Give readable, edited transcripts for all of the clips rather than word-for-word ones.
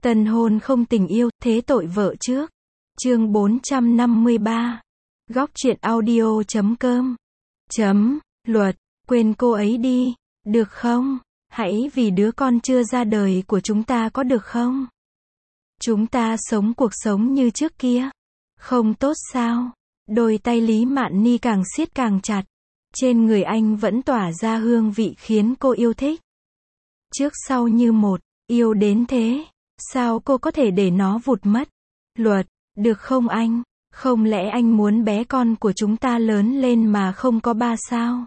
Tân hôn không tình yêu, thế tội vợ trước. Chương 453. Góc truyện audio.com. Luật, quên cô ấy đi, được không? Hãy vì đứa con chưa ra đời của chúng ta có được không? Chúng ta sống cuộc sống như trước kia. Không tốt sao? Đôi tay Lý Mạn Ni càng siết càng chặt. Trên người anh vẫn tỏa ra hương vị khiến cô yêu thích. Trước sau như một, yêu đến thế. Sao cô có thể để nó vụt mất? Luật, được không anh? Không lẽ anh muốn bé con của chúng ta lớn lên mà không có ba sao?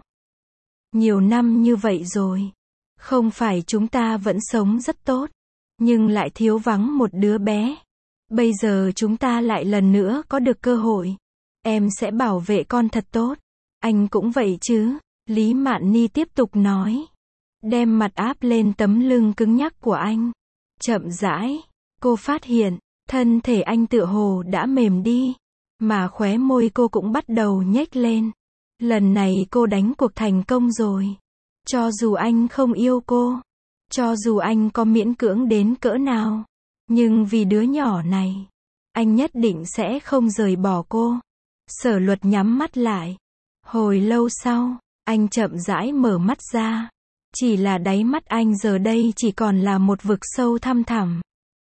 Nhiều năm như vậy rồi. Không phải chúng ta vẫn sống rất tốt, nhưng lại thiếu vắng một đứa bé. Bây giờ chúng ta lại lần nữa có được cơ hội. Em sẽ bảo vệ con thật tốt. Anh cũng vậy chứ? Lý Mạn Ni tiếp tục nói. Đem mặt áp lên tấm lưng cứng nhắc của anh. Chậm rãi, cô phát hiện, thân thể anh tựa hồ đã mềm đi, mà khóe môi cô cũng bắt đầu nhếch lên. Lần này cô đánh cuộc thành công rồi. Cho dù anh không yêu cô, cho dù anh có miễn cưỡng đến cỡ nào, nhưng vì đứa nhỏ này, anh nhất định sẽ không rời bỏ cô. Sở Luật nhắm mắt lại. Hồi lâu sau, anh chậm rãi mở mắt ra. Chỉ là đáy mắt anh giờ đây chỉ còn là một vực sâu thăm thẳm.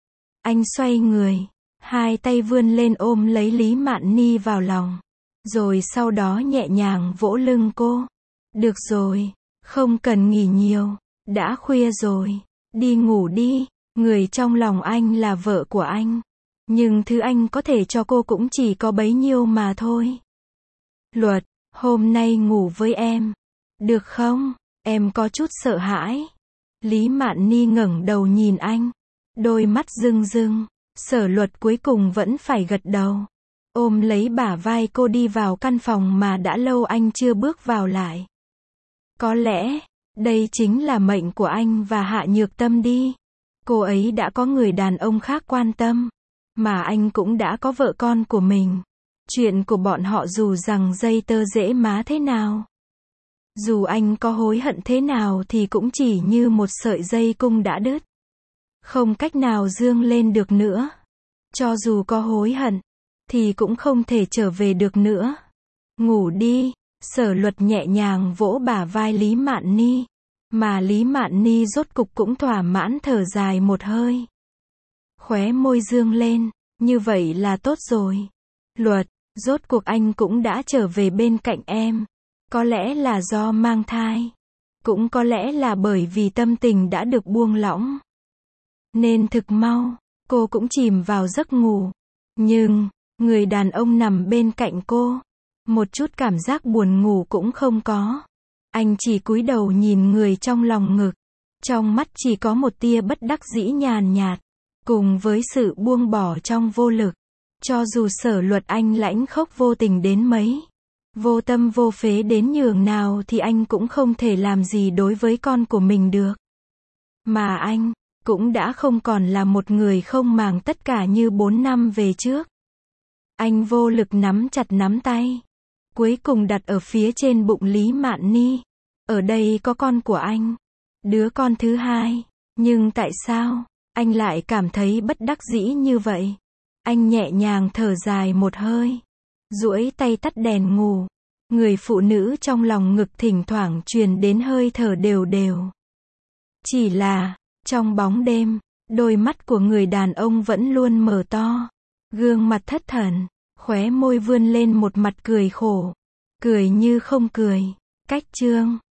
Anh xoay người, hai tay vươn lên ôm lấy Lý Mạn Ni vào lòng, rồi sau đó nhẹ nhàng vỗ lưng cô. Được rồi, không cần nghỉ nhiều, đã khuya rồi, đi ngủ đi. Người trong lòng anh là vợ của anh, nhưng thứ anh có thể cho cô cũng chỉ có bấy nhiêu mà thôi. Luật, hôm nay ngủ với em, được không? Em có chút sợ hãi. Lý Mạn Ni ngẩng đầu nhìn anh, đôi mắt rưng rưng. Sở Luật cuối cùng vẫn phải gật đầu, ôm lấy bả vai cô đi vào căn phòng mà đã lâu anh chưa bước vào lại. Có lẽ, đây chính là mệnh của anh và Hạ Nhược Tâm đi. Cô ấy đã có người đàn ông khác quan tâm, mà anh cũng đã có vợ con của mình. Chuyện của bọn họ dù rằng dây tơ dễ má thế nào, dù anh có hối hận thế nào thì cũng chỉ như một sợi dây cung đã đứt, không cách nào dương lên được nữa. Cho dù có hối hận, thì cũng không thể trở về được nữa. Ngủ đi. Sở Luật nhẹ nhàng vỗ bả vai Lý Mạn Ni, mà Lý Mạn Ni rốt cục cũng thỏa mãn thở dài một hơi. Khóe môi dương lên, như vậy là tốt rồi. Luật, rốt cuộc anh cũng đã trở về bên cạnh em. Có lẽ là do mang thai, cũng có lẽ là bởi vì tâm tình đã được buông lỏng, nên thực mau, cô cũng chìm vào giấc ngủ. Nhưng, người đàn ông nằm bên cạnh cô, một chút cảm giác buồn ngủ cũng không có. Anh chỉ cúi đầu nhìn người trong lòng ngực, trong mắt chỉ có một tia bất đắc dĩ nhàn nhạt, cùng với sự buông bỏ trong vô lực. Cho dù Sở Luật anh lãnh khốc vô tình đến mấy, vô tâm vô phế đến nhường nào thì anh cũng không thể làm gì đối với con của mình được. Mà anh cũng đã không còn là một người không màng tất cả như 4 năm về trước. Anh vô lực nắm chặt nắm tay, cuối cùng đặt ở phía trên bụng Lý Mạn Ni. Ở đây có con của anh, đứa con thứ hai. Nhưng tại sao anh lại cảm thấy bất đắc dĩ như vậy? Anh nhẹ nhàng thở dài một hơi, duỗi tay tắt đèn ngủ. Người phụ nữ trong lòng ngực thỉnh thoảng truyền đến hơi thở đều đều. Chỉ là, trong bóng đêm, đôi mắt của người đàn ông vẫn luôn mở to, gương mặt thất thần, khóe môi vươn lên một mặt cười khổ, cười như không cười. Cách chương